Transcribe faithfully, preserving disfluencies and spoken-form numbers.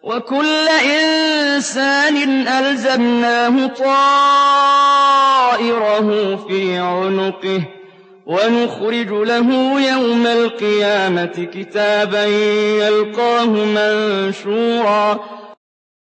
وَكُلَّ إِنسَانٍ أَلْزَمْنَاهُ طَائِرَهُ فِي عُنُقِهِ ۖ وَنُخْرِجُ لَهُ يَوْمَ الْقِيَامَةِ كِتَابًا يَلْقَاهُ مَنشُورًا